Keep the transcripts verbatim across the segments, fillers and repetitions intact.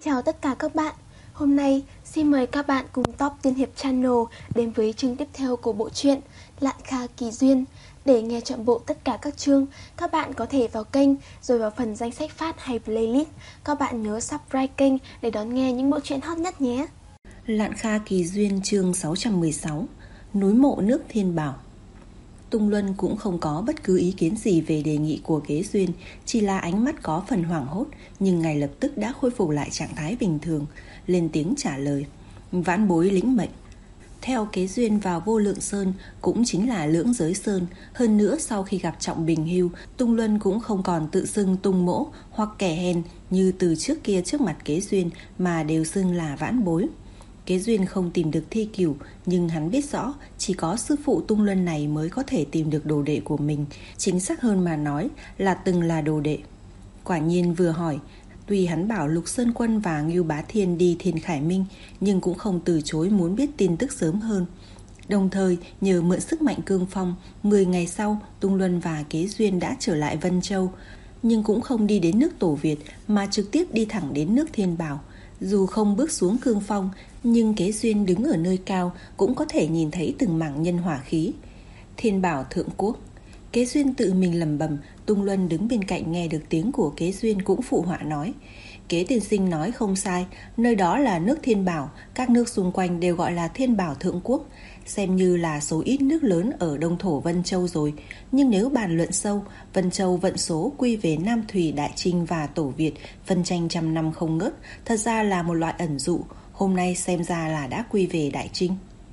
Chào tất cả các bạn. Hôm nay xin mời các bạn cùng Top Tiên Hiệp Channel đến với chương tiếp theo của bộ truyện Lạn Kha Kỳ Duyên. Để nghe trọn bộ tất cả các chương, các bạn có thể vào kênh rồi vào phần danh sách phát hay playlist. Các bạn nhớ subscribe kênh để đón nghe những bộ truyện hot nhất nhé. Lạn Kha Kỳ Duyên chương sáu trăm mười sáu, Núi mộ nước Thiên Bảo. Tung Luân cũng không có bất cứ ý kiến gì về đề nghị của Kế Duyên, chỉ là ánh mắt có phần hoảng hốt, nhưng ngay lập tức đã khôi phục lại trạng thái bình thường, lên tiếng trả lời: Vãn bối lĩnh mệnh. Theo Kế Duyên vào Vô Lượng Sơn cũng chính là Lưỡng Giới Sơn. Hơn nữa sau khi gặp Trọng Bình hưu, Tung Luân cũng không còn tự xưng Tung Mỗ hoặc kẻ hèn như từ trước kia trước mặt Kế Duyên, mà đều xưng là vãn bối. Kế Duyên không tìm được Thi Cửu, nhưng hắn biết rõ chỉ có sư phụ Tung Luân này mới có thể tìm được đồ đệ của mình, chính xác hơn mà nói là từng là đồ đệ. Quả nhiên vừa hỏi, tuy hắn bảo Lục Sơn Quân và Ngưu Bá Thiên đi Thiên Khải Minh, nhưng cũng không từ chối muốn biết tin tức sớm hơn. Đồng thời nhờ mượn sức mạnh cương phong, mười ngày sau Tung Luân và Kế Duyên đã trở lại Vân Châu, nhưng cũng không đi đến nước Tổ Việt mà trực tiếp đi thẳng đến nước Thiên Bảo. Dù không bước xuống cương phong, nhưng Kế Duyên đứng ở nơi cao cũng có thể nhìn thấy từng mảng nhân hỏa khí. Thiên Bảo Thượng Quốc. Kế Duyên tự mình lẩm bẩm. Tung Luân đứng bên cạnh nghe được tiếng của Kế Duyên cũng phụ họa nói: Kế tiên sinh nói không sai, nơi đó là nước Thiên Bảo, các nước xung quanh đều gọi là Thiên Bảo Thượng Quốc, xem như là số ít nước lớn ở Đông Thổ Vân Châu rồi. Nhưng nếu bàn luận sâu, Vân Châu vận số quy về Nam Thủy, Đại Trinh và Tổ Việt, phân tranh trăm năm không ngớt, thật ra là một loại ẩn dụ, hôm nay xem ra là đã quy về Đại Trinh.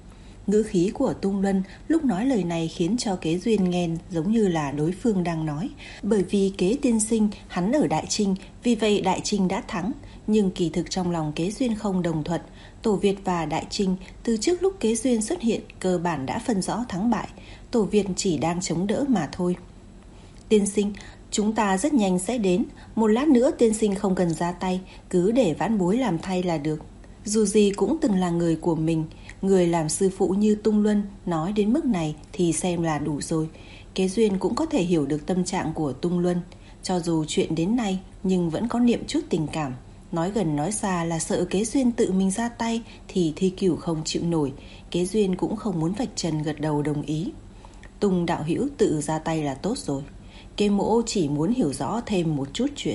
Ngữ khí của Tung Luân lúc nói lời này khiến cho Kế Duyên nghe giống như là đối phương đang nói, bởi vì Kế tiên sinh hắn ở Đại Trinh, vì vậy Đại Trinh đã thắng. Nhưng kỳ thực trong lòng Kế Duyên không đồng thuận. Tổ Việt và Đại Trinh từ trước lúc Kế Duyên xuất hiện cơ bản đã phân rõ thắng bại, Tổ Việt chỉ đang chống đỡ mà thôi. Tiên sinh, chúng ta rất nhanh sẽ đến, một lát nữa tiên sinh không cần ra tay, cứ để vãn bối làm thay là được. Dù gì cũng từng là người của mình, người làm sư phụ như Tung Luân nói đến mức này thì xem là đủ rồi. Kế Duyên cũng có thể hiểu được tâm trạng của Tung Luân, cho dù chuyện đến nay nhưng vẫn có niệm chút tình cảm. Nói gần nói xa là sợ Kế Duyên tự mình ra tay thì Thi Cửu không chịu nổi. Kế Duyên cũng không muốn vạch trần, gật đầu đồng ý. Tung đạo hữu tự ra tay là tốt rồi. Kế mỗ chỉ muốn hiểu rõ thêm một chút chuyện.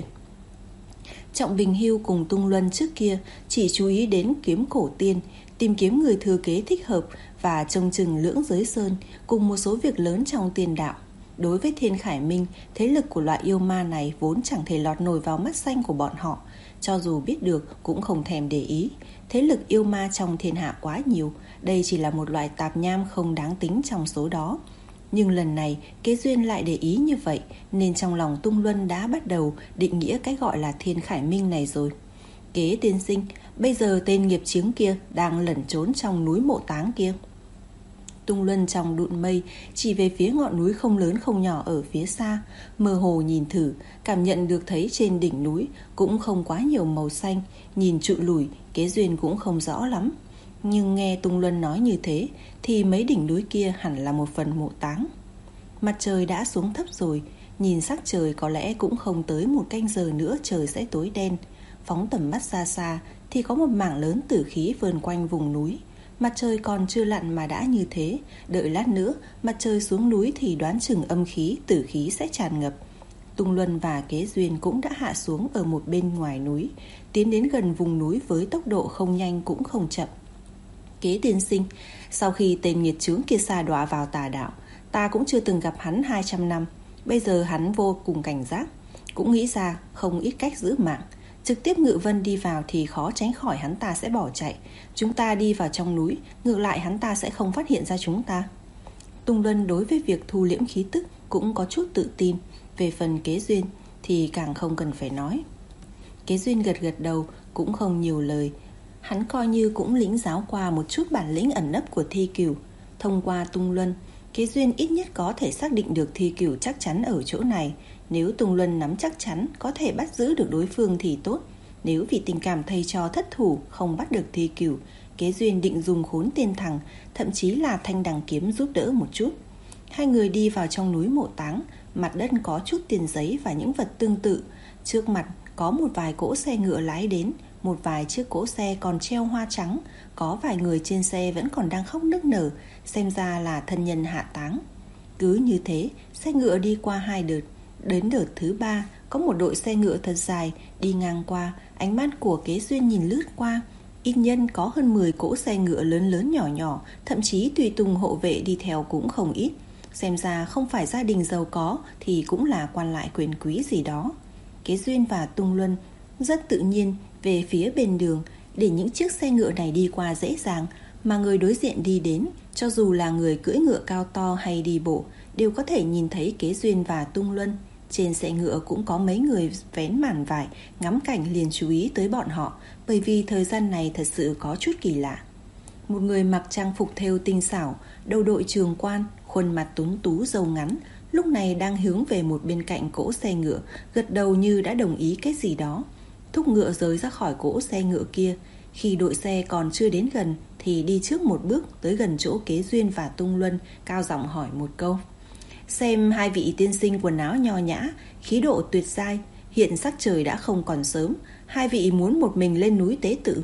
Trọng Bình hưu cùng Tung Luân trước kia chỉ chú ý đến kiếm cổ tiên, tìm kiếm người thừa kế thích hợp và trông chừng Lưỡng Giới Sơn cùng một số việc lớn trong tiền đạo. Đối với Thiên Khải Minh, thế lực của loại yêu ma này vốn chẳng thể lọt nổi vào mắt xanh của bọn họ. Cho dù biết được cũng không thèm để ý. Thế lực yêu ma trong thiên hạ quá nhiều, đây chỉ là một loại tạp nham không đáng tính trong số đó. Nhưng lần này Kế Duyên lại để ý như vậy, nên trong lòng Tung Luân đã bắt đầu định nghĩa cái gọi là Thiên Khải Minh này rồi. Kế tiên sinh, bây giờ tên nghiệp chướng kia đang lẩn trốn trong núi Mộ Táng kia. Tung Luân trong đụn mây chỉ về phía ngọn núi không lớn không nhỏ ở phía xa, mơ hồ nhìn thử, cảm nhận được thấy trên đỉnh núi cũng không quá nhiều màu xanh, nhìn trụi lủi, Kế Duyên cũng không rõ lắm. Nhưng nghe Tung Luân nói như thế thì mấy đỉnh núi kia hẳn là một phần mộ táng. Mặt trời đã xuống thấp rồi, nhìn sắc trời có lẽ cũng không tới một canh giờ nữa trời sẽ tối đen. Phóng tầm mắt xa xa thì có một mảng lớn tử khí vờn quanh vùng núi. Mặt trời còn chưa lặn mà đã như thế, đợi lát nữa mặt trời xuống núi thì đoán chừng âm khí, tử khí sẽ tràn ngập. Tung Luân và Kế Duyên cũng đã hạ xuống ở một bên ngoài núi, tiến đến gần vùng núi với tốc độ không nhanh cũng không chậm. Kế tiên sinh, sau khi tên nghiệt chướng kia sa đọa vào tà đạo, ta cũng chưa từng gặp hắn hai trăm năm. Bây giờ hắn vô cùng cảnh giác, cũng nghĩ ra không ít cách giữ mạng. Trực tiếp ngự vân đi vào thì khó tránh khỏi hắn ta sẽ bỏ chạy. Chúng ta đi vào trong núi, ngược lại hắn ta sẽ không phát hiện ra chúng ta. Tung Luân đối với việc thu liễm khí tức cũng có chút tự tin. Về phần Kế Duyên thì càng không cần phải nói. Kế Duyên gật gật đầu, cũng không nhiều lời. Hắn coi như cũng lĩnh giáo qua một chút bản lĩnh ẩn nấp của Thi Cửu. Thông qua Tung Luân, Kế Duyên ít nhất có thể xác định được Thi Cửu chắc chắn ở chỗ này. Nếu Tung Luân nắm chắc chắn có thể bắt giữ được đối phương thì tốt. Nếu vì tình cảm thầy trò thất thủ không bắt được Thi Cửu, Kế Duyên định dùng Khốn Tiên Thằng, thậm chí là Thanh Đằng Kiếm giúp đỡ một chút. Hai người đi vào trong núi Mộ Táng, mặt đất có chút tiền giấy và những vật tương tự. Trước mặt có một vài cỗ xe ngựa lái đến, một vài chiếc cỗ xe còn treo hoa trắng, có vài người trên xe vẫn còn đang khóc nức nở, xem ra là thân nhân hạ táng. Cứ như thế, xe ngựa đi qua hai đợt. Đến đợt thứ ba, có một đội xe ngựa thật dài đi ngang qua. Ánh mắt của Kế Duyên nhìn lướt qua, ít nhân có hơn mười cỗ xe ngựa lớn lớn nhỏ nhỏ, thậm chí tùy tùng hộ vệ đi theo cũng không ít. Xem ra không phải gia đình giàu có thì cũng là quan lại quyền quý gì đó. Kế Duyên và Tung Luân rất tự nhiên về phía bên đường, để những chiếc xe ngựa này đi qua dễ dàng, mà người đối diện đi đến, cho dù là người cưỡi ngựa cao to hay đi bộ, đều có thể nhìn thấy Kế Duyên và Tung Luân. Trên xe ngựa cũng có mấy người vén màn vải, ngắm cảnh liền chú ý tới bọn họ, bởi vì thời gian này thật sự có chút kỳ lạ. Một người mặc trang phục thêu tinh xảo, đầu đội trường quan, khuôn mặt tuấn tú râu ngắn, lúc này đang hướng về một bên cạnh cỗ xe ngựa, gật đầu như đã đồng ý cái gì đó. Thúc ngựa rời ra khỏi cỗ xe ngựa kia. Khi đội xe còn chưa đến gần thì đi trước một bước tới gần chỗ Kế Duyên và Tung Luân, cao giọng hỏi một câu. Xem hai vị tiên sinh quần áo nho nhã, khí độ tuyệt giai, hiện sắc trời đã không còn sớm, hai vị muốn một mình lên núi tế tự.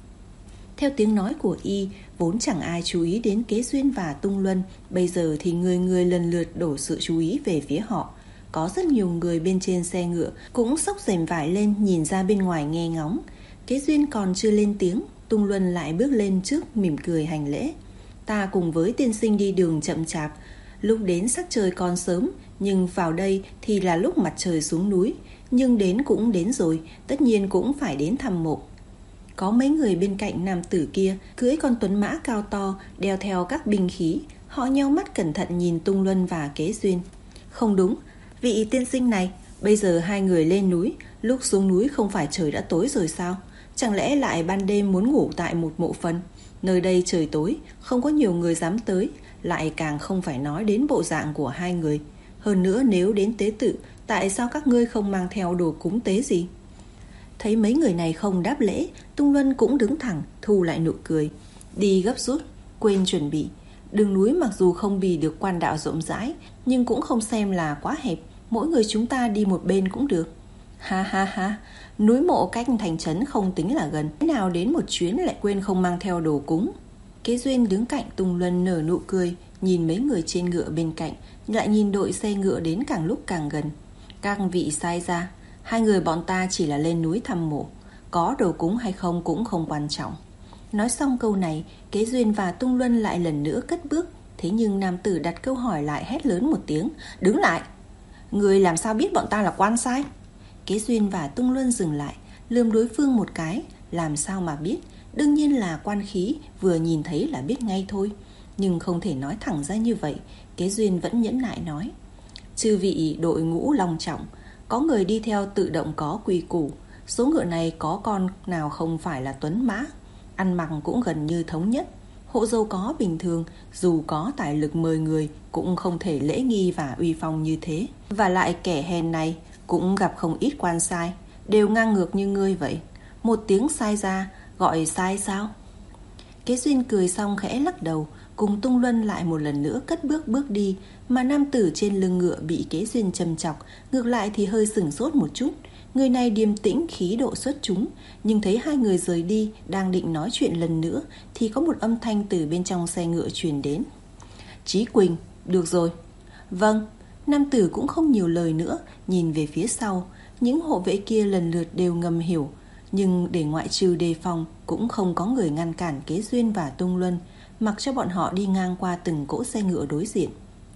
Theo tiếng nói của y, vốn chẳng ai chú ý đến Kế Duyên và Tung Luân, bây giờ thì người người lần lượt đổ sự chú ý về phía họ. Có rất nhiều người bên trên xe ngựa cũng xốc rèm vải lên nhìn ra bên ngoài nghe ngóng. Kế Duyên còn chưa lên tiếng, Tung Luân lại bước lên trước mỉm cười hành lễ. Ta cùng với tiên sinh đi đường chậm chạp, lúc đến sắc trời còn sớm, nhưng vào đây thì là lúc mặt trời xuống núi. Nhưng đến cũng đến rồi, tất nhiên cũng phải đến thăm mộ. Có mấy người bên cạnh nam tử kia cưỡi con tuấn mã cao to, đeo theo các binh khí. Họ nheo mắt cẩn thận nhìn Tung Luân và Kế Duyên. Không đúng, vị tiên sinh này, bây giờ hai người lên núi, lúc xuống núi không phải trời đã tối rồi sao? Chẳng lẽ lại ban đêm muốn ngủ tại một mộ phần? Nơi đây trời tối, không có nhiều người dám tới, lại càng không phải nói đến bộ dạng của hai người. Hơn nữa nếu đến tế tự, tại sao các ngươi không mang theo đồ cúng tế gì? Thấy mấy người này không đáp lễ, Tung Luân cũng đứng thẳng, thu lại nụ cười. Đi gấp rút, quên chuẩn bị. Đường núi mặc dù không bì được quan đạo rộng rãi, nhưng cũng không xem là quá hẹp, mỗi người chúng ta đi một bên cũng được. Ha ha ha, núi mộ cách thành trấn không tính là gần, thế nào đến một chuyến lại quên không mang theo đồ cúng. Kế Duyên đứng cạnh Tung Luân nở nụ cười, nhìn mấy người trên ngựa bên cạnh, lại nhìn đội xe ngựa đến càng lúc càng gần. Các vị sai ra, hai người bọn ta chỉ là lên núi thăm mộ, có đồ cúng hay không cũng không quan trọng. Nói xong câu này, Kế Duyên và Tung Luân lại lần nữa cất bước. Thế nhưng nam tử đặt câu hỏi lại hét lớn một tiếng, đứng lại. Người làm sao biết bọn ta là quan sai? Kế Duyên và Tung Luân dừng lại, lườm đối phương một cái. Làm sao mà biết? Đương nhiên là quan khí, vừa nhìn thấy là biết ngay thôi. Nhưng không thể nói thẳng ra như vậy. Kế Duyên vẫn nhẫn nại nói, chư vị đội ngũ long trọng, có người đi theo tự động có quy củ. Số ngựa này có con nào không phải là tuấn mã, ăn mặc cũng gần như thống nhất. Hộ giàu có bình thường, dù có tài lực mời người, cũng không thể lễ nghi và uy phong như thế. Và lại kẻ hèn này cũng gặp không ít quan sai, đều ngang ngược như ngươi vậy. Một tiếng sai ra, gọi sai sao? Kế Duyên cười xong khẽ lắc đầu, cùng Tung Luân lại một lần nữa cất bước bước đi. Mà nam tử trên lưng ngựa bị Kế Duyên châm chọc, ngược lại thì hơi sửng sốt một chút. Người này điềm tĩnh, khí độ xuất chúng, nhưng thấy hai người rời đi, đang định nói chuyện lần nữa thì có một âm thanh từ bên trong xe ngựa truyền đến. Chí Quỳnh, được rồi. Vâng. Nam tử cũng không nhiều lời nữa, nhìn về phía sau. Những hộ vệ kia lần lượt đều ngầm hiểu, nhưng để ngoại trừ đề phòng, cũng không có người ngăn cản Kế Duyên và Tung Luân, mặc cho bọn họ đi ngang qua từng cỗ xe ngựa đối diện.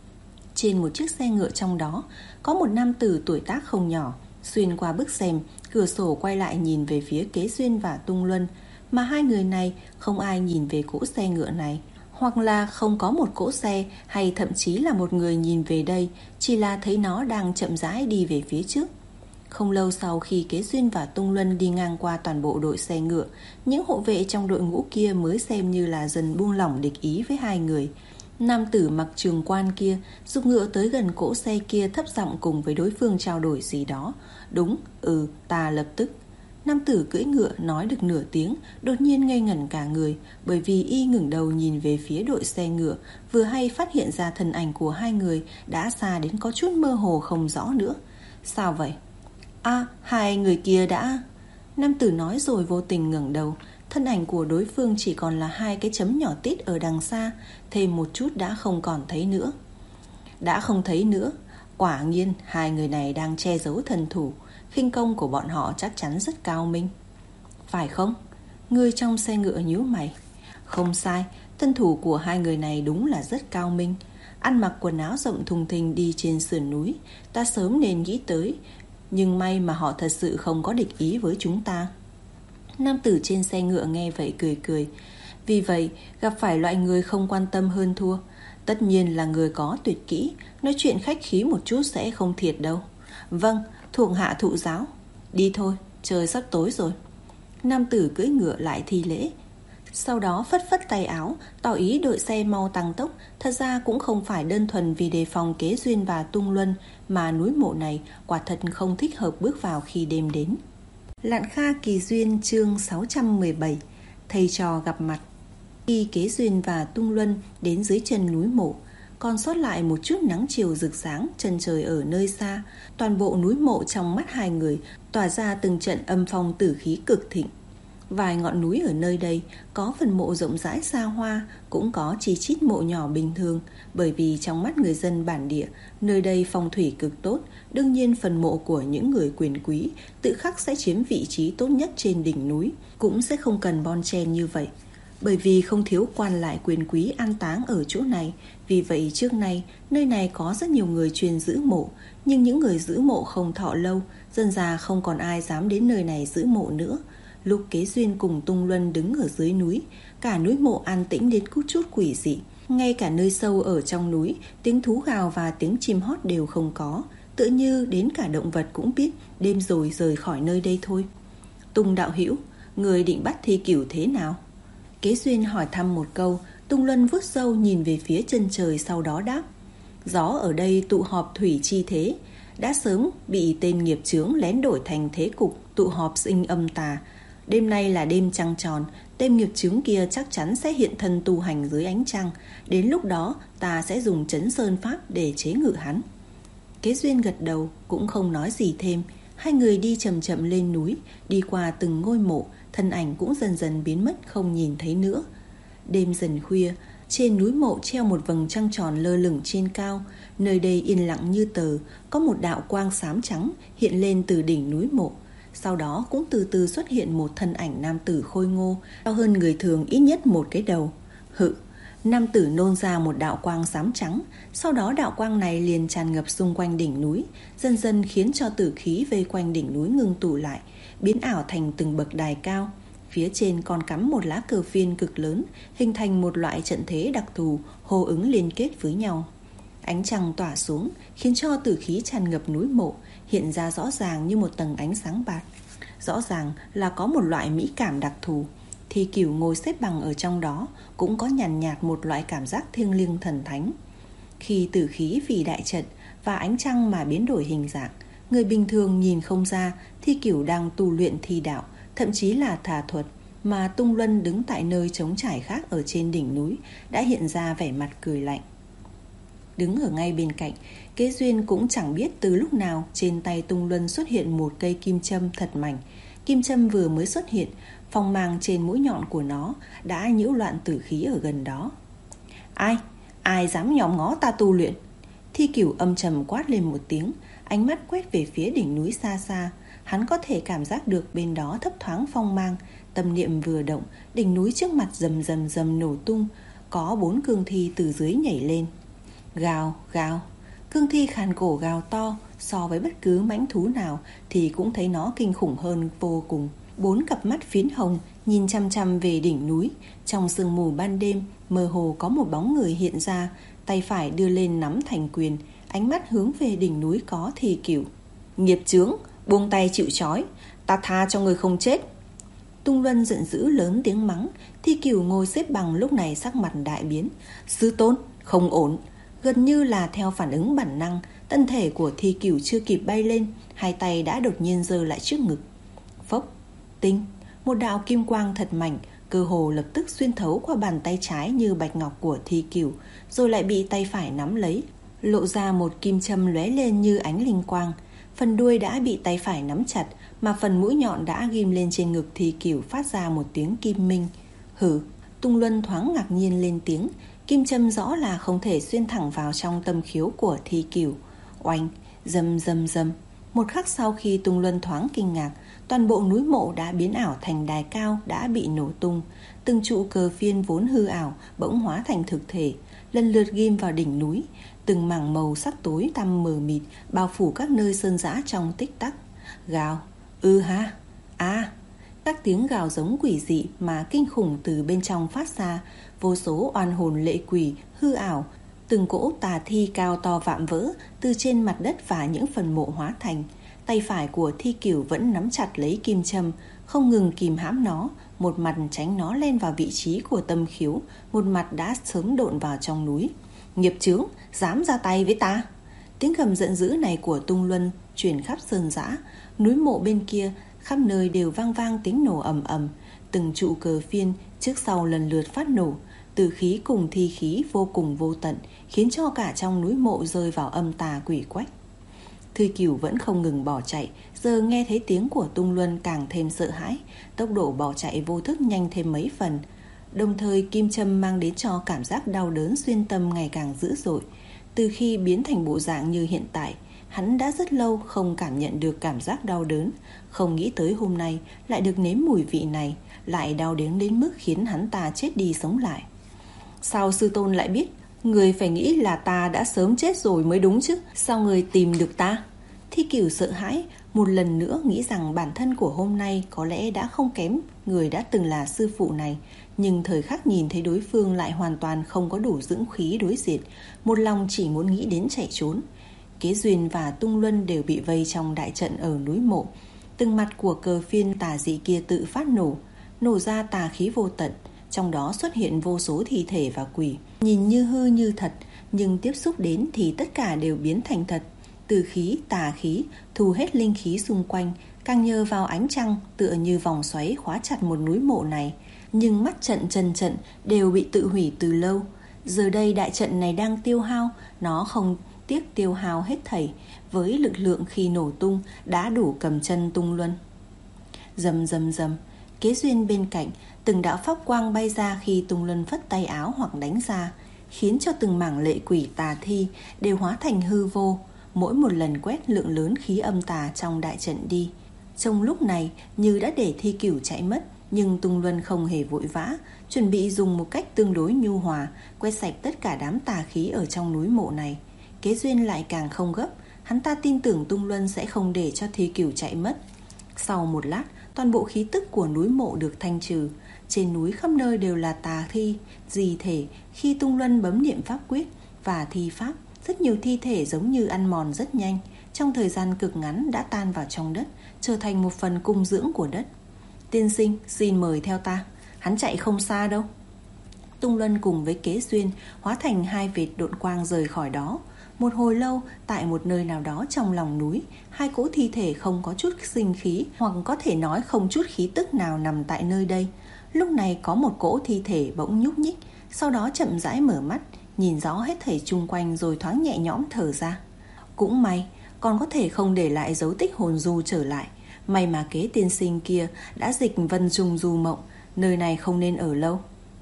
Trên một chiếc xe ngựa trong đó, có một nam tử tuổi tác không nhỏ. Xuyên qua bức rèm, cửa sổ quay lại nhìn về phía Kế Duyên và Tung Luân. Mà hai người này không ai nhìn về cỗ xe ngựa này, hoặc là không có một cỗ xe, hay thậm chí là một người nhìn về đây, chỉ là thấy nó đang chậm rãi đi về phía trước. Không lâu sau khi Kế Duyên và Tung Luân đi ngang qua toàn bộ đội xe ngựa, những hộ vệ trong đội ngũ kia mới xem như là dần buông lỏng địch ý với hai người. Nam tử mặc trường quan kia giục ngựa tới gần cỗ xe kia, thấp giọng cùng với đối phương trao đổi gì đó. Đúng, ừ, ta lập tức. Nam tử cưỡi ngựa nói được nửa tiếng, đột nhiên ngây ngẩn cả người, bởi vì y ngẩng đầu nhìn về phía đội xe ngựa, vừa hay phát hiện ra thân ảnh của hai người đã xa đến có chút mơ hồ không rõ nữa. Sao vậy? À, hai người kia đã... Nam tử nói rồi vô tình ngẩng đầu. Thân ảnh của đối phương chỉ còn là hai cái chấm nhỏ tít ở đằng xa, thêm một chút đã không còn thấy nữa. Đã không thấy nữa. Quả nhiên hai người này đang che giấu thần thủ. Khinh công của bọn họ chắc chắn rất cao minh. Phải không? Người trong xe ngựa nhíu mày. Không sai, thân thủ của hai người này đúng là rất cao minh. Ăn mặc quần áo rộng thùng thình đi trên sườn núi, ta sớm nên nghĩ tới. Nhưng may mà họ thật sự không có địch ý với chúng ta. Nam tử trên xe ngựa nghe vậy cười cười. Vì vậy, gặp phải loại người không quan tâm hơn thua. Tất nhiên là người có tuyệt kỹ, nói chuyện khách khí một chút sẽ không thiệt đâu. Vâng, thuộc hạ thụ giáo. Đi thôi, trời sắp tối rồi. Nam tử cưỡi ngựa lại thi lễ. Sau đó phất phất tay áo, tỏ ý đội xe mau tăng tốc. Thật ra cũng không phải đơn thuần vì đề phòng Kế Duyên và Tung Luân, mà núi mộ này quả thật không thích hợp bước vào khi đêm đến. Lạn Kha Kỳ Duyên chương sáu trăm mười bảy. Thầy trò gặp mặt. Khi Kế Duyên và Tung Luân đến dưới chân núi mộ, còn sót lại một chút nắng chiều rực sáng chân trời ở nơi xa. Toàn bộ núi mộ trong mắt hai người tỏa ra từng trận âm phong tử khí cực thịnh. Vài ngọn núi ở nơi đây có phần mộ rộng rãi xa hoa, cũng có chi chít mộ nhỏ bình thường. Bởi vì trong mắt người dân bản địa, nơi đây phong thủy cực tốt. Đương nhiên phần mộ của những người quyền quý tự khắc sẽ chiếm vị trí tốt nhất trên đỉnh núi, cũng sẽ không cần bon chen như vậy. Bởi vì không thiếu quan lại quyền quý an táng ở chỗ này. Vì vậy trước nay nơi này có rất nhiều người chuyên giữ mộ. Nhưng những người giữ mộ không thọ lâu, dần dà không còn ai dám đến nơi này giữ mộ nữa. Lúc Kế Duyên cùng Tung Luân đứng ở dưới núi, cả núi mộ an tĩnh đến chút chút quỷ dị. Ngay cả nơi sâu ở trong núi, tiếng thú gào và tiếng chim hót đều không có. Tựa như đến cả động vật cũng biết đêm rồi rời khỏi nơi đây thôi. Tung đạo hữu, người định bắt Thi Cửu thế nào? Kế Duyên hỏi thăm một câu. Tung Luân vuốt râu nhìn về phía chân trời, sau đó đáp. Gió ở đây tụ họp thủy chi thế, đã sớm bị tên nghiệp chướng lén đổi thành thế cục tụ họp sinh âm tà. Đêm nay là đêm trăng tròn, tên nghiệp chướng kia chắc chắn sẽ hiện thân tu hành dưới ánh trăng. Đến lúc đó ta sẽ dùng trấn sơn pháp để chế ngự hắn. Kế Duyên gật đầu, cũng không nói gì thêm. Hai người đi chậm chậm lên núi, đi qua từng ngôi mộ, thân ảnh cũng dần dần biến mất không nhìn thấy nữa. Đêm dần khuya, trên núi mộ treo một vầng trăng tròn lơ lửng trên cao. Nơi đây yên lặng như tờ, có một đạo quang xám trắng hiện lên từ đỉnh núi mộ. Sau đó cũng từ từ xuất hiện một thân ảnh nam tử khôi ngô, cao hơn người thường ít nhất một cái đầu. Hự, nam tử nôn ra một đạo quang xám trắng. Sau đó đạo quang này liền tràn ngập xung quanh đỉnh núi, dần dần khiến cho tử khí vây quanh đỉnh núi ngưng tụ lại, biến ảo thành từng bậc đài cao. Phía trên còn cắm một lá cờ phiên cực lớn, hình thành một loại trận thế đặc thù, hô ứng liên kết với nhau. Ánh trăng tỏa xuống, khiến cho tử khí tràn ngập núi mộ, hiện ra rõ ràng như một tầng ánh sáng bạc. Rõ ràng là có một loại mỹ cảm đặc thù. Thi Cửu ngồi xếp bằng ở trong đó, cũng có nhàn nhạt một loại cảm giác thiêng liêng thần thánh. Khi tử khí vì đại trận và ánh trăng mà biến đổi hình dạng, người bình thường nhìn không ra Thi Cửu đang tu luyện thi đạo, thậm chí là tà thuật. Mà Tung Luân đứng tại nơi trống trải khác ở trên đỉnh núi đã hiện ra vẻ mặt cười lạnh. Đứng ở ngay bên cạnh, Kế Duyên cũng chẳng biết từ lúc nào trên tay Tung Luân xuất hiện một cây kim châm thật mảnh. Kim châm vừa mới xuất hiện, phong mang trên mũi nhọn của nó đã nhiễu loạn tử khí ở gần đó. Ai? Ai dám nhòm ngó ta tu luyện? Thi Cửu âm trầm quát lên một tiếng, ánh mắt quét về phía đỉnh núi xa xa. Hắn có thể cảm giác được bên đó thấp thoáng phong mang. Tâm niệm vừa động, đỉnh núi trước mặt rầm rầm rầm nổ tung. Có bốn cương thi từ dưới nhảy lên. Gào, gào. Cương thi khàn cổ gào to, so với bất cứ mãnh thú nào thì cũng thấy nó kinh khủng hơn vô cùng. Bốn cặp mắt phiến hồng nhìn chăm chăm về đỉnh núi. Trong sương mù ban đêm, mơ hồ có một bóng người hiện ra, tay phải đưa lên nắm thành quyền, ánh mắt hướng về đỉnh núi có Thi Cửu. Nghiệp chướng, buông tay chịu trói, ta tha cho người không chết. Tung Luân giận dữ lớn tiếng mắng. Thi Cửu ngồi xếp bằng lúc này sắc mặt đại biến. Sư tôn, không ổn. Gần như là theo phản ứng bản năng, thân thể của Thi Cửu chưa kịp bay lên, hai tay đã đột nhiên giơ lại trước ngực. Phốc, tinh, một đạo kim quang thật mảnh, cơ hồ lập tức xuyên thấu qua bàn tay trái như bạch ngọc của Thi Cửu, rồi lại bị tay phải nắm lấy, lộ ra một kim châm lóe lên như ánh linh quang. Phần đuôi đã bị tay phải nắm chặt, mà phần mũi nhọn đã ghim lên trên ngực Thi Cửu phát ra một tiếng kim minh. Hử! Tung Luân thoáng ngạc nhiên lên tiếng. Kim châm rõ là không thể xuyên thẳng vào trong tâm khiếu của Thi Cửu. Oanh! Rầm rầm rầm. Một khắc sau khi Tung Luân thoáng kinh ngạc, toàn bộ núi mộ đã biến ảo thành đài cao đã bị nổ tung. Từng trụ cờ phiên vốn hư ảo bỗng hóa thành thực thể, lần lượt ghim vào đỉnh núi. Từng mảng màu sắc tối tăm mờ mịt bao phủ các nơi sơn dã trong tích tắc. Gào! Ư ha! À! Các tiếng gào giống quỷ dị mà kinh khủng từ bên trong phát ra. Vô số oan hồn lệ quỷ hư ảo, từng cỗ tà thi cao to vạm vỡ từ trên mặt đất và những phần mộ hóa thành. Tay phải của Thi Cửu vẫn nắm chặt lấy kim châm, không ngừng kìm hãm nó, một mặt tránh nó lên vào vị trí của tâm khiếu, một mặt đã sớm độn vào trong núi. Nghiệp chướng, dám ra tay với ta! Tiếng gầm giận dữ này của Tung Luân truyền khắp sơn dã. Núi mộ bên kia khắp nơi đều vang vang tiếng nổ ầm ầm. Từng trụ cờ phiên trước sau lần lượt phát nổ, tử khí cùng thi khí vô cùng vô tận, khiến cho cả trong núi mộ rơi vào âm tà quỷ quách. Thư Cửu vẫn không ngừng bỏ chạy, giờ nghe thấy tiếng của Tung Luân càng thêm sợ hãi, tốc độ bỏ chạy vô thức nhanh thêm mấy phần. Đồng thời kim châm mang đến cho cảm giác đau đớn xuyên tâm ngày càng dữ dội. Từ khi biến thành bộ dạng như hiện tại, hắn đã rất lâu không cảm nhận được cảm giác đau đớn. Không nghĩ tới hôm nay lại được nếm mùi vị này, lại đau đớn đến mức khiến hắn ta chết đi sống lại. Sao sư tôn lại biết? Người phải nghĩ là ta đã sớm chết rồi mới đúng chứ. Sao người tìm được ta? Thi Cửu sợ hãi, một lần nữa nghĩ rằng bản thân của hôm nay có lẽ đã không kém người đã từng là sư phụ này. Nhưng thời khắc nhìn thấy đối phương lại hoàn toàn không có đủ dũng khí đối diện, một lòng chỉ muốn nghĩ đến chạy trốn. Kế Duyên và Tung Luân đều bị vây trong đại trận ở núi mộ. Từng mặt của cờ phiên tà dị kia tự phát nổ, nổ ra tà khí vô tận. Trong đó xuất hiện vô số thi thể và quỷ, nhìn như hư như thật, nhưng tiếp xúc đến thì tất cả đều biến thành thật. Từ khí, tà khí, thu hết linh khí xung quanh, càng nhờ vào ánh trăng tựa như vòng xoáy khóa chặt một núi mộ này. Nhưng mắt trận chân trận đều bị tự hủy từ lâu. Giờ đây đại trận này đang tiêu hao, nó không tiếc tiêu hao hết thảy. Với lực lượng khi nổ tung đã đủ cầm chân Tung Luân. Rầm rầm rầm. Kế Duyên bên cạnh, từng đạo pháp quang bay ra khi Tung Luân phất tay áo hoặc đánh ra, khiến cho từng mảng lệ quỷ tà thi đều hóa thành hư vô, mỗi một lần quét lượng lớn khí âm tà trong đại trận đi. Trong lúc này như đã để Thi Cửu chạy mất, nhưng Tung Luân không hề vội vã, chuẩn bị dùng một cách tương đối nhu hòa quét sạch tất cả đám tà khí ở trong núi mộ này. Kế Duyên lại càng không gấp, hắn ta tin tưởng Tung Luân sẽ không để cho Thi Cửu chạy mất. Sau một lát, toàn bộ khí tức của núi mộ được thanh trừ. Trên núi khắp nơi đều là tà thi, dị thể. Khi Tung Luân bấm niệm pháp quyết và thi pháp, rất nhiều thi thể giống như ăn mòn rất nhanh, trong thời gian cực ngắn đã tan vào trong đất, trở thành một phần cung dưỡng của đất. Tiên sinh, xin mời theo ta, hắn chạy không xa đâu. Tung Luân cùng với Kế Duyên hóa thành hai vệt độn quang rời khỏi đó. Một hồi lâu, tại một nơi nào đó trong lòng núi, hai cỗ thi thể không có chút sinh khí, hoặc có thể nói không chút khí tức nào nằm tại nơi đây. Lúc này có một cỗ thi thể bỗng nhúc nhích, sau đó chậm rãi mở mắt, nhìn rõ hết thảy chung quanh rồi thoáng nhẹ nhõm thở ra. Cũng may, còn có thể không để lại dấu tích hồn du trở lại. May mà Kế tiên sinh kia đã dịch vân trùng du mộng, nơi này không nên ở lâu.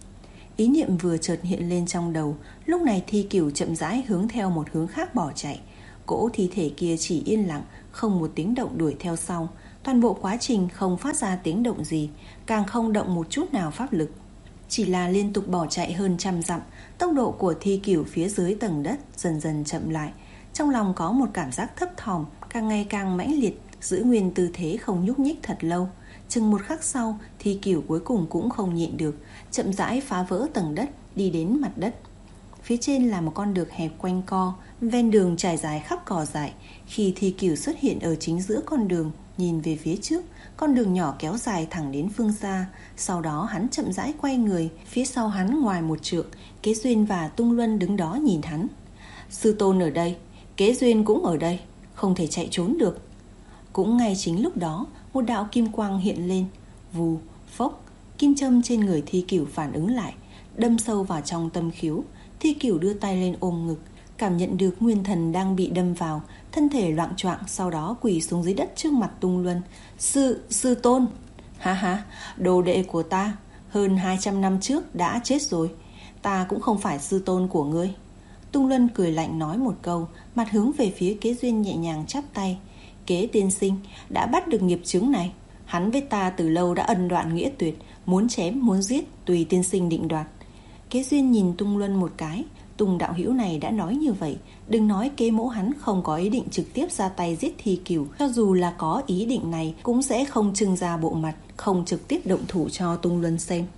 Ý niệm vừa chợt hiện lên trong đầu, lúc này Thi Cửu chậm rãi hướng theo một hướng khác bỏ chạy. Cỗ thi thể kia chỉ yên lặng, không một tiếng động đuổi theo sau. Toàn bộ quá trình không phát ra tiếng động gì, càng không động một chút nào pháp lực. Chỉ là liên tục bỏ chạy hơn trăm dặm, tốc độ của Thi Cửu phía dưới tầng đất dần dần chậm lại. Trong lòng có một cảm giác thấp thỏm, càng ngày càng mãnh liệt, giữ nguyên tư thế không nhúc nhích thật lâu. Chừng một khắc sau, Thi Cửu cuối cùng cũng không nhịn được, chậm rãi phá vỡ tầng đất, đi đến mặt đất. Phía trên là một con đường hẹp quanh co, ven đường trải dài khắp cỏ dại. Khi Thi Cửu xuất hiện ở chính giữa con đường, nhìn về phía trước, con đường nhỏ kéo dài thẳng đến phương xa. Sau đó hắn chậm rãi quay người, phía sau hắn ngoài một trượng, Kế Duyên và Tung Luân đứng đó nhìn hắn. Sư tôn ở đây, Kế Duyên cũng ở đây, không thể chạy trốn được. Cũng ngay chính lúc đó, một đạo kim quang hiện lên, vù, phốc, kim châm trên người Thi Cửu phản ứng lại, đâm sâu vào trong tâm khiếu. Thi Cửu đưa tay lên ôm ngực, Cảm nhận được nguyên thần đang bị đâm vào, thân thể loạng choạng, sau đó quỳ xuống dưới đất trước mặt Tung Luân. Sư, sư tôn. Ha ha, đồ đệ của ta hơn hai trăm năm trước đã chết rồi. Ta cũng không phải sư tôn của ngươi. Tung Luân cười lạnh nói một câu, mặt hướng về phía Kế Duyên nhẹ nhàng chắp tay. Kế tiên sinh đã bắt được nghiệp chướng này. Hắn với ta từ lâu đã ân đoạn nghĩa tuyệt, muốn chém muốn giết tùy tiên sinh định đoạt. Kế Duyên nhìn Tung Luân một cái. Tùng đạo hữu này đã nói như vậy, đừng nói Kế mẫu hắn không có ý định trực tiếp ra tay giết Thi Cửu, cho dù là có ý định này cũng sẽ không trưng ra bộ mặt, không trực tiếp động thủ cho Tung Luân xem.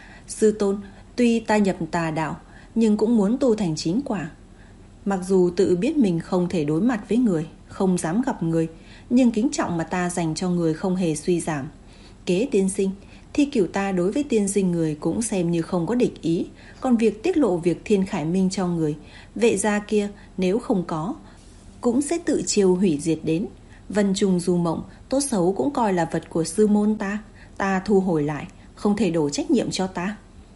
Sư tôn, tuy ta nhập tà đạo nhưng cũng muốn tu thành chính quả. Mặc dù tự biết mình không thể đối mặt với người, không dám gặp người, nhưng kính trọng mà ta dành cho người không hề suy giảm. Kế tiên sinh, Thi Cửu ta đối với tiên sinh người cũng xem như không có địch ý. Còn việc tiết lộ việc Thiên Khải Minh cho người, vệ gia kia nếu không có cũng sẽ tự chiêu hủy diệt đến. Vân Trùng Du Mộng tốt xấu cũng coi là vật của sư môn ta. Ta thu hồi lại, không thể đổ trách nhiệm cho ta.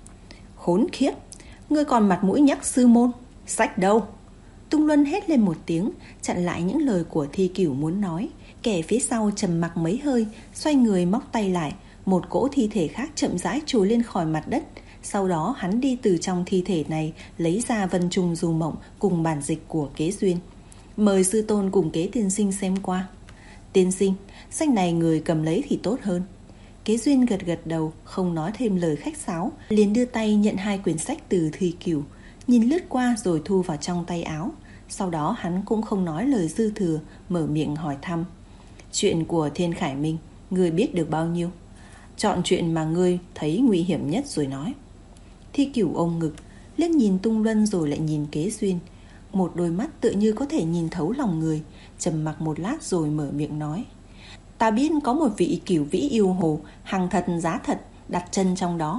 Khốn khiếp, ngươi còn mặt mũi nhắc sư môn? Sách đâu? Tung Luân hét lên một tiếng, chặn lại những lời của Thi Cửu muốn nói. Kẻ phía sau trầm mặc mấy hơi, xoay người móc tay lại. Một cỗ thi thể khác chậm rãi trồi lên khỏi mặt đất. Sau đó hắn đi từ trong thi thể này lấy ra Vân Trung Du Mộng cùng bản dịch của Kế Duyên. Mời sư tôn cùng Kế tiên sinh xem qua. Tiên sinh, sách này người cầm lấy thì tốt hơn. Kế Duyên gật gật đầu, không nói thêm lời khách sáo, liền đưa tay nhận hai quyển sách từ Thi Cửu, nhìn lướt qua rồi thu vào trong tay áo. Sau đó hắn cũng không nói lời dư thừa, mở miệng hỏi thăm. Chuyện của Thiên Khải Minh, ngươi biết được bao nhiêu? Chọn chuyện mà ngươi thấy nguy hiểm nhất rồi nói. Thi Cửu ôm ngực, liếc nhìn Tung Luân rồi lại nhìn Kế Duyên. Một đôi mắt tựa như có thể nhìn thấu lòng người, trầm mặc một lát rồi mở miệng nói. Ta biết có một vị cửu vĩ yêu hồ, hàng thật giá thật, đặt chân trong đó.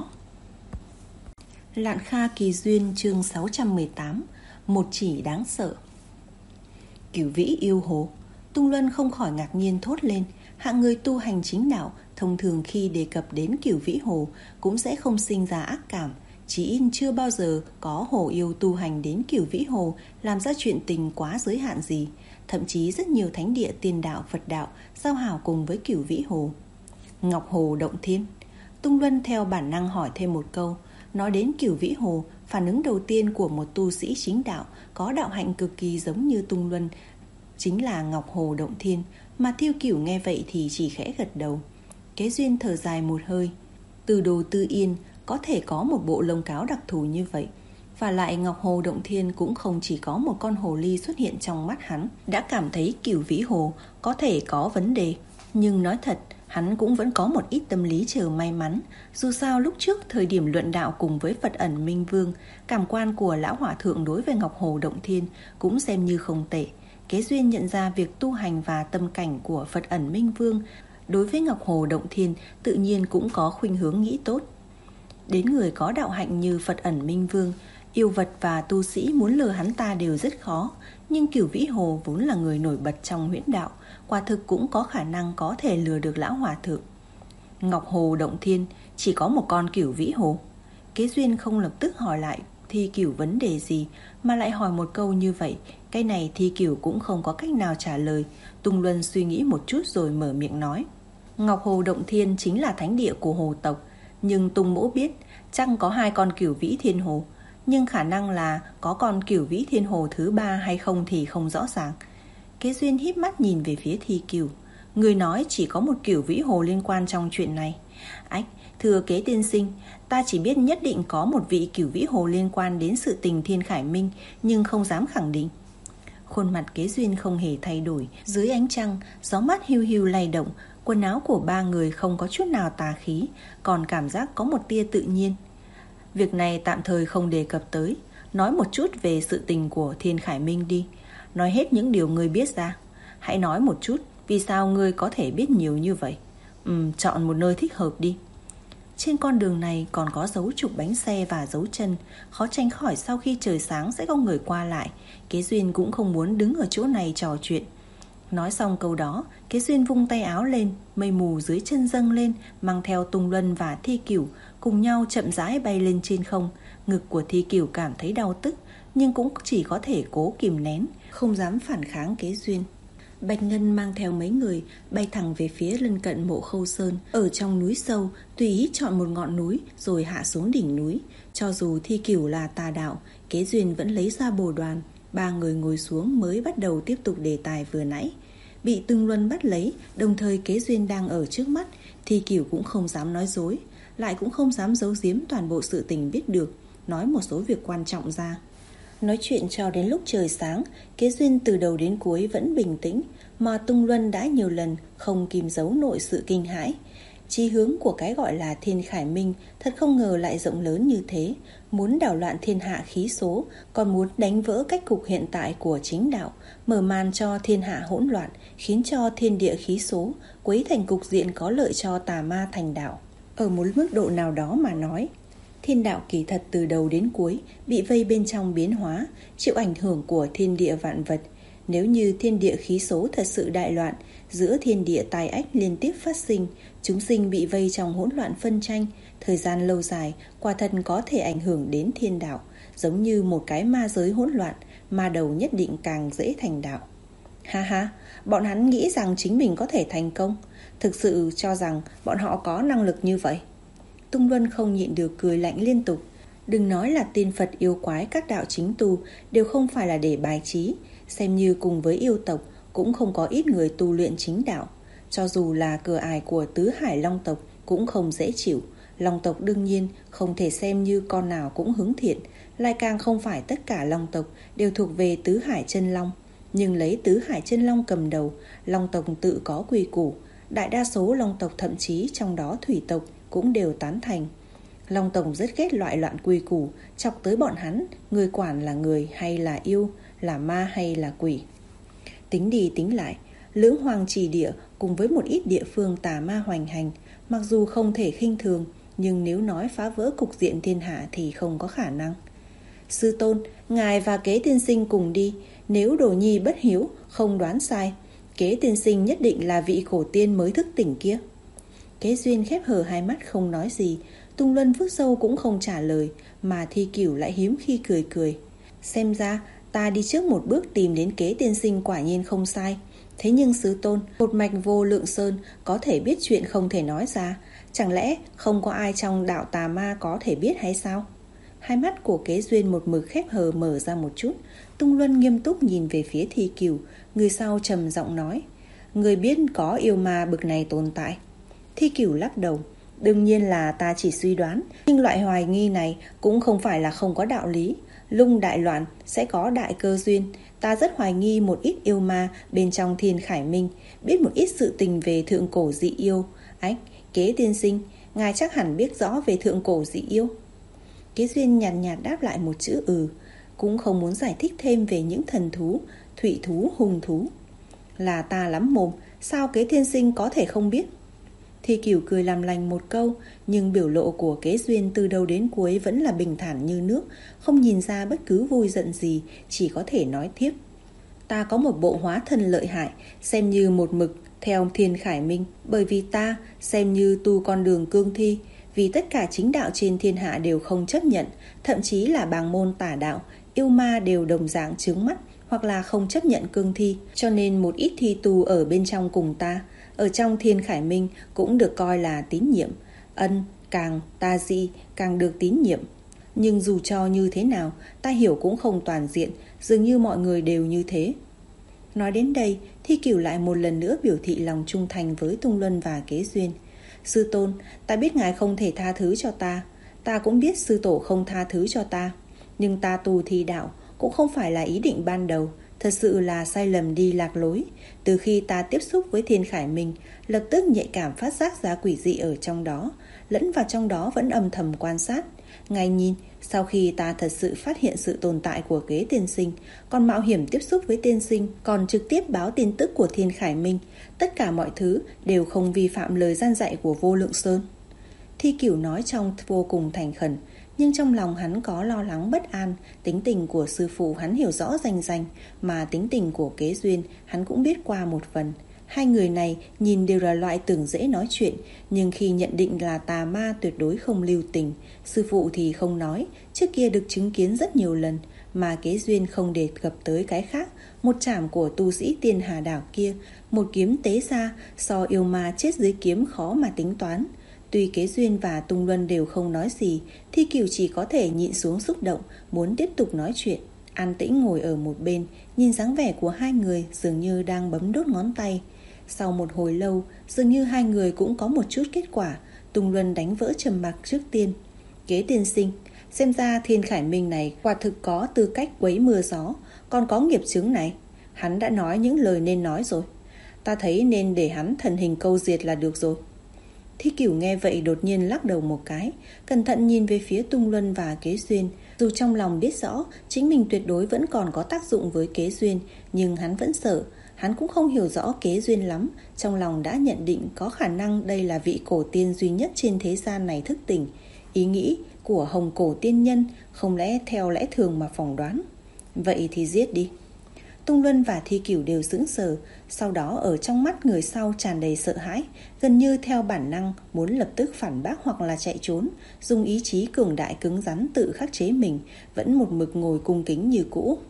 Lạn Kha Kỳ Duyên chương sáu trăm mười tám. Một chỉ đáng sợ. Cửu vĩ yêu hồ. Tung Luân không khỏi ngạc nhiên thốt lên. Hạng người tu hành chính đạo thông thường khi đề cập đến cửu vĩ hồ cũng sẽ không sinh ra ác cảm. Chỉ in chưa bao giờ có hồ yêu tu hành đến cửu vĩ hồ làm ra chuyện tình quá giới hạn gì. Thậm chí rất nhiều thánh địa tiên đạo Phật đạo giao hảo cùng với cửu vĩ hồ. Ngọc Hồ Động Thiên. Tung Luân theo bản năng hỏi thêm một câu. Nói đến cửu vĩ hồ, phản ứng đầu tiên của một tu sĩ chính đạo có đạo hạnh cực kỳ giống như Tung Luân chính là Ngọc Hồ Động Thiên, mà Thiêu Cửu nghe vậy thì chỉ khẽ gật đầu. Kế Duyên thở dài một hơi. Từ Đồ Tư Yên có thể có một bộ lông cáo đặc thù như vậy, và lại Ngọc Hồ Động Thiên cũng không chỉ có một con hồ ly xuất hiện trong mắt hắn, đã cảm thấy cửu vĩ hồ có thể có vấn đề. Nhưng nói thật, hắn cũng vẫn có một ít tâm lý chờ may mắn. Dù sao lúc trước thời điểm luận đạo cùng với Phật ẩn Minh Vương, cảm quan của lão hòa thượng đối với Ngọc Hồ Động Thiên cũng xem như không tệ. Kế Duyên nhận ra việc tu hành và tâm cảnh của Phật ẩn Minh Vương đối với Ngọc Hồ Động Thiên tự nhiên cũng có khuynh hướng nghĩ tốt. Đến người có đạo hạnh như Phật ẩn Minh Vương, yêu vật và tu sĩ muốn lừa hắn ta đều rất khó. Nhưng cửu vĩ hồ vốn là người nổi bật trong huyễn đạo, quả thực cũng có khả năng có thể lừa được lão hòa thượng. Ngọc Hồ Động Thiên chỉ có một con cửu vĩ hồ. Kế Duyên không lập tức hỏi lại Thi Cửu vấn đề gì, mà lại hỏi một câu như vậy. Cái này Thi Cửu cũng không có cách nào trả lời. Tung Luân suy nghĩ một chút rồi mở miệng nói. Ngọc Hồ Động Thiên chính là thánh địa của hồ tộc, nhưng Tung Mỗ biết chăng có hai con cửu vĩ thiên hồ, nhưng khả năng là có con cửu vĩ thiên hồ thứ ba hay không thì không rõ ràng. Kế Duyên híp mắt nhìn về phía Thi Cửu. Người nói chỉ có một cửu vĩ hồ liên quan trong chuyện này. Ách, thưa Kế tiên sinh, ta chỉ biết nhất định có một vị cửu vĩ hồ liên quan đến sự tình Thiên Khải Minh, nhưng không dám khẳng định. Khuôn mặt Kế Duyên không hề thay đổi. Dưới ánh trăng, gió mát hiu hiu lay động. Quần áo của ba người không có chút nào tà khí, còn cảm giác có một tia tự nhiên. Việc này tạm thời không đề cập tới. Nói một chút về sự tình của Thiên Khải Minh đi. Nói hết những điều ngươi biết ra. Hãy nói một chút vì sao ngươi có thể biết nhiều như vậy. Ừm, chọn một nơi thích hợp đi. Trên con đường này còn có dấu trục bánh xe và dấu chân, khó tránh khỏi sau khi trời sáng sẽ có người qua lại. Kế Duyên cũng không muốn đứng ở chỗ này trò chuyện. Nói xong câu đó, Kế Duyên vung tay áo lên, mây mù dưới chân dâng lên, mang theo Tung Luân và Thi Cửu cùng nhau chậm rãi bay lên trên không. Ngực của Thi Cửu cảm thấy đau tức, nhưng cũng chỉ có thể cố kìm nén, không dám phản kháng Kế Duyên. Bạch Ngân mang theo mấy người bay thẳng về phía lân cận Mộ Khâu Sơn. Ở trong núi sâu, tùy ý chọn một ngọn núi rồi hạ xuống đỉnh núi. Cho dù Thi Cửu là tà đạo, Kế Duyên vẫn lấy ra bồ đoàn. Ba người ngồi xuống mới bắt đầu tiếp tục đề tài vừa nãy. Bị Tung Luân bắt lấy, đồng thời Kế Duyên đang ở trước mắt, Thi Cửu cũng không dám nói dối, lại cũng không dám giấu giếm toàn bộ sự tình biết được, nói một số việc quan trọng ra. Nói chuyện cho đến lúc trời sáng, Kế Duyên từ đầu đến cuối vẫn bình tĩnh, mà Tung Luân đã nhiều lần không kìm giấu nổi sự kinh hãi. Chí hướng của cái gọi là Thiên Khải Minh thật không ngờ lại rộng lớn như thế, muốn đảo loạn thiên hạ khí số, còn muốn đánh vỡ cách cục hiện tại của chính đạo, mở màn cho thiên hạ hỗn loạn, khiến cho thiên địa khí số quấy thành cục diện có lợi cho tà ma thành đạo. Ở một mức độ nào đó mà nói, thiên đạo kỳ thật từ đầu đến cuối bị vây bên trong biến hóa, chịu ảnh hưởng của thiên địa vạn vật. Nếu như thiên địa khí số thật sự đại loạn, giữa thiên địa tai ách liên tiếp phát sinh, chúng sinh bị vây trong hỗn loạn phân tranh, thời gian lâu dài quả thật có thể ảnh hưởng đến thiên đạo. Giống như một cái ma giới hỗn loạn, ma đầu nhất định càng dễ thành đạo. Ha ha, bọn hắn nghĩ rằng chính mình có thể thành công, thực sự cho rằng bọn họ có năng lực như vậy. Tung Luân không nhịn được cười lạnh liên tục. Đừng nói là tiên Phật yêu quái các đạo chính tu đều không phải là để bài trí, xem như cùng với yêu tộc cũng không có ít người tu luyện chính đạo. Cho dù là cửa ải của tứ hải long tộc cũng không dễ chịu. Long tộc đương nhiên không thể xem như con nào cũng hướng thiện, lại càng không phải tất cả long tộc đều thuộc về tứ hải chân long. Nhưng lấy tứ hải chân long cầm đầu, long tộc tự có quy củ. Đại đa số long tộc, thậm chí trong đó thủy tộc, cũng đều tán thành. Long tộc rất ghét loại loạn quy củ, chọc tới bọn hắn, người quản là người hay là yêu, là ma hay là quỷ. Tính đi tính lại, lưỡng hoàng chỉ địa cùng với một ít địa phương tà ma hoành hành, mặc dù không thể khinh thường, nhưng nếu nói phá vỡ cục diện thiên hạ thì không có khả năng. Sư tôn, ngài và Kế tiên sinh cùng đi, nếu Đồ Nhi bất hiếu, không đoán sai, Kế tiên sinh nhất định là vị cổ tiên mới thức tỉnh kia. Kế Duyên khép hờ hai mắt không nói gì, Tung Luân vuốt râu cũng không trả lời, mà Thi Cửu lại hiếm khi cười cười. Xem ra ta đi trước một bước tìm đến Kế tiên sinh quả nhiên không sai. Thế nhưng sứ tôn, một mạch vô lượng sơn có thể biết chuyện không thể nói ra, chẳng lẽ không có ai trong đạo tà ma có thể biết hay sao? Hai mắt của Kế Duyên một mực khép hờ mở ra một chút. Tung Luân nghiêm túc nhìn về phía Thi Cửu, người sau trầm giọng nói: người biết có yêu ma bực này tồn tại? Thi Cửu lắc đầu: đương nhiên là ta chỉ suy đoán, nhưng loại hoài nghi này cũng không phải là không có đạo lý. Lung đại loạn sẽ có đại cơ duyên. Ta rất hoài nghi một ít yêu ma bên trong Thiên Khải Minh biết một ít sự tình về thượng cổ dị yêu. Ách, Kế tiên sinh, ngài chắc hẳn biết rõ về thượng cổ dị yêu. Kế Duyên nhàn nhạt, nhạt đáp lại một chữ ừ, cũng không muốn giải thích thêm về những thần thú, thủy thú, hùng thú. Là ta lắm mồm, sao Kế tiên sinh có thể không biết? Thi Cửu cười làm lành một câu, nhưng biểu lộ của Kế Duyên từ đầu đến cuối vẫn là bình thản như nước, không nhìn ra bất cứ vui giận gì, chỉ có thể nói tiếp. Ta có một bộ hóa thân lợi hại, xem như một mực theo Thiên Khải Minh, bởi vì ta xem như tu con đường cương thi, vì tất cả chính đạo trên thiên hạ đều không chấp nhận, thậm chí là bàng môn tả đạo, yêu ma đều đồng dạng trướng mắt hoặc là không chấp nhận cương thi, cho nên một ít thi tu ở bên trong cùng ta, ở trong Thiên Khải Minh cũng được coi là tín nhiệm. Ân, càng ta dị càng được tín nhiệm. Nhưng dù cho như thế nào, ta hiểu cũng không toàn diện, dường như mọi người đều như thế. Nói đến đây, Thi Cửu lại một lần nữa biểu thị lòng trung thành với Tung Luân và Kế Duyên. Sư tôn, ta biết ngài không thể tha thứ cho ta, ta cũng biết sư tổ không tha thứ cho ta, nhưng ta tu thi đạo cũng không phải là ý định ban đầu, thật sự là sai lầm đi lạc lối. Từ khi ta tiếp xúc với Thiên Khải Minh, lập tức nhạy cảm phát giác ra quỷ dị ở trong đó, lẫn vào trong đó vẫn âm thầm quan sát. Ngài nhìn, sau khi ta thật sự phát hiện sự tồn tại của Kế tiên sinh, còn mạo hiểm tiếp xúc với tiên sinh, còn trực tiếp báo tin tức của Thiên Khải Minh, tất cả mọi thứ đều không vi phạm lời gian dạy của Vô Lượng Sơn. Thi Cửu nói trong vô cùng thành khẩn, nhưng trong lòng hắn có lo lắng bất an. Tính tình của sư phụ hắn hiểu rõ rành rành, mà tính tình của Kế Duyên hắn cũng biết qua một phần. Hai người này nhìn đều là loại tưởng dễ nói chuyện, nhưng khi nhận định là tà ma tuyệt đối không lưu tình. Sư phụ thì không nói, trước kia được chứng kiến rất nhiều lần, mà Kế Duyên không đề cập tới cái khác. Một chảm của tu sĩ Tiên Hà Đảo kia, một kiếm tế ra, so yêu ma chết dưới kiếm khó mà tính toán. Tuy Kế Duyên và Tung Luân đều không nói gì, Thi Cửu chỉ có thể nhịn xuống xúc động, muốn tiếp tục nói chuyện. An tĩnh ngồi ở một bên, nhìn dáng vẻ của hai người dường như đang bấm đốt ngón tay. Sau một hồi lâu, dường như hai người cũng có một chút kết quả. Tung Luân đánh vỡ trầm mặc trước tiên. Kế tiên sinh, xem ra Thiên Khải Minh này quả thực có tư cách quấy mưa gió, còn có nghiệp chứng này. Hắn đã nói những lời nên nói rồi. Ta thấy nên để hắn thần hình câu diệt là được rồi. Thi Cửu nghe vậy đột nhiên lắc đầu một cái, cẩn thận nhìn về phía Tung Luân và Kế Duyên. Dù trong lòng biết rõ chính mình tuyệt đối vẫn còn có tác dụng với Kế Duyên, nhưng hắn vẫn sợ. Hắn cũng không hiểu rõ Kế Duyên lắm, trong lòng đã nhận định có khả năng đây là vị cổ tiên duy nhất trên thế gian này thức tỉnh. Ý nghĩ của Hồng Cổ tiên nhân không lẽ theo lẽ thường mà phỏng đoán. Vậy thì giết đi. Tung Luân và Thi Cửu đều sững sờ, sau đó ở trong mắt người sau tràn đầy sợ hãi, gần như theo bản năng muốn lập tức phản bác hoặc là chạy trốn, dùng ý chí cường đại cứng rắn tự khắc chế mình, vẫn một mực ngồi cung kính như cũ.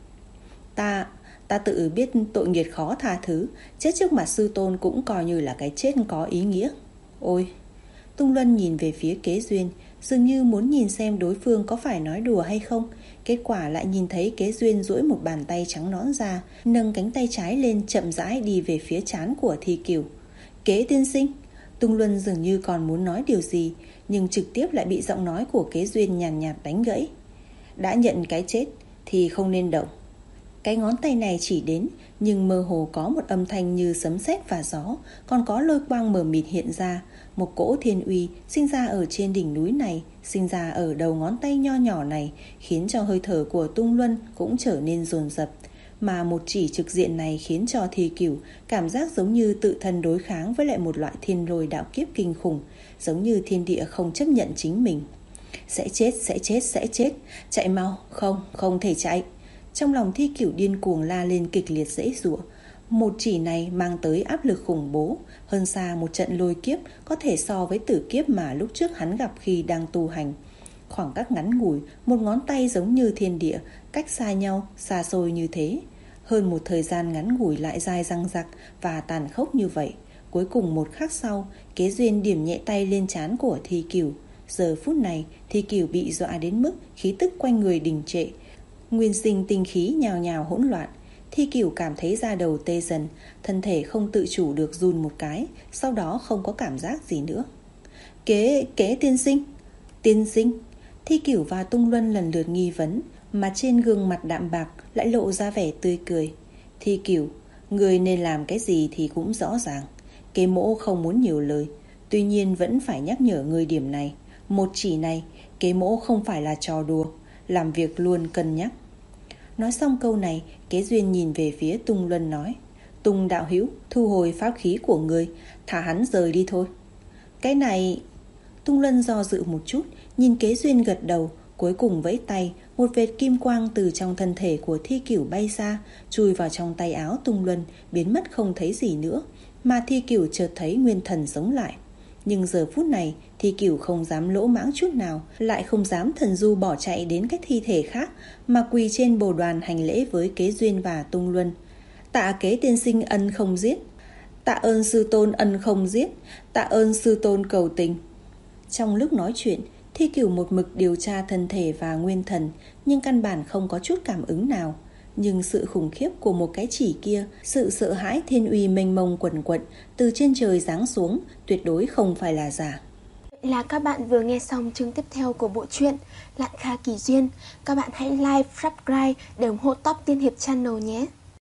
Ta, ta tự biết tội nghiệt khó tha thứ, chết trước mặt sư tôn cũng coi như là cái chết có ý nghĩa. Ôi! Tung Luân nhìn về phía Kế Duyên, dường như muốn nhìn xem đối phương có phải nói đùa hay không. Kết quả lại nhìn thấy Kế Duyên duỗi một bàn tay trắng nõn ra, nâng cánh tay trái lên chậm rãi đi về phía trán của Thi Cửu. Kế tiên sinh! Tung Luân dường như còn muốn nói điều gì, nhưng trực tiếp lại bị giọng nói của Kế Duyên nhàn nhạt, nhạt đánh gãy. Đã nhận cái chết thì không nên động. Cái ngón tay này chỉ đến, nhưng mơ hồ có một âm thanh như sấm sét và gió, còn có lôi quang mờ mịt hiện ra. Một cỗ thiên uy sinh ra ở trên đỉnh núi này, sinh ra ở đầu ngón tay nho nhỏ này, khiến cho hơi thở của Tung Luân cũng trở nên dồn dập. Mà một chỉ trực diện này khiến cho Thi Cửu cảm giác giống như tự thân đối kháng với lại một loại thiên lôi đạo kiếp kinh khủng, giống như thiên địa không chấp nhận chính mình. Sẽ chết, sẽ chết, sẽ chết, chạy mau, không, không thể chạy. Trong lòng Thi Cửu điên cuồng la lên kịch liệt giãy giụa. Một chỉ này mang tới áp lực khủng bố, hơn xa một trận lôi kiếp có thể so với tử kiếp mà lúc trước hắn gặp khi đang tu hành. Khoảng cách ngắn ngủi, một ngón tay giống như thiên địa, cách xa nhau, xa xôi như thế. Hơn một thời gian ngắn ngủi lại dài dằng dặc và tàn khốc như vậy. Cuối cùng một khắc sau, Kế Duyên điểm nhẹ tay lên trán của Thi Cửu. Giờ phút này, Thi Cửu bị dọa đến mức khí tức quanh người đình trệ. Nguyên sinh tinh khí nhào nhào hỗn loạn. Thi Cửu cảm thấy da đầu tê dần, thân thể không tự chủ được run một cái, sau đó không có cảm giác gì nữa. Kế, kế tiên sinh, tiên sinh. Thi Cửu và Tung Luân lần lượt nghi vấn, mà trên gương mặt đạm bạc lại lộ ra vẻ tươi cười. Thi Cửu, người nên làm cái gì thì cũng rõ ràng. Kế mỗ không muốn nhiều lời, tuy nhiên vẫn phải nhắc nhở người điểm này. Một chỉ này, kế mỗ không phải là trò đùa, làm việc luôn cân nhắc. Nói xong câu này, Kế Duyên nhìn về phía Tung Luân nói: Tung đạo hữu, thu hồi pháp khí của người, thả hắn rời đi thôi. Cái này... Tung Luân do dự một chút, nhìn Kế Duyên gật đầu, cuối cùng vẫy tay, một vệt kim quang từ trong thân thể của Thi Cửu bay ra, chui vào trong tay áo Tung Luân, biến mất không thấy gì nữa. Mà Thi Cửu chợt thấy nguyên thần sống lại. Nhưng giờ phút này, Thi Cửu không dám lỗ mãng chút nào, lại không dám thần du bỏ chạy đến các thi thể khác, mà quỳ trên bồ đoàn hành lễ với Kế Duyên và Tung Luân. Tạ Kế tiên sinh ân không giết, tạ ơn sư tôn ân không giết, tạ ơn sư tôn cầu tình. Trong lúc nói chuyện, Thi Cửu một mực điều tra thân thể và nguyên thần, nhưng căn bản không có chút cảm ứng nào. Nhưng sự khủng khiếp của một cái chỉ kia, sự sợ hãi thiên uy mênh mông quần quận từ trên trời giáng xuống, tuyệt đối không phải là giả. Vậy là các bạn vừa nghe xong chương tiếp theo của bộ truyện Lạn Kha Kỳ Duyên. Các bạn hãy like, subscribe để ủng hộ Top Tiên Hiệp Channel nhé.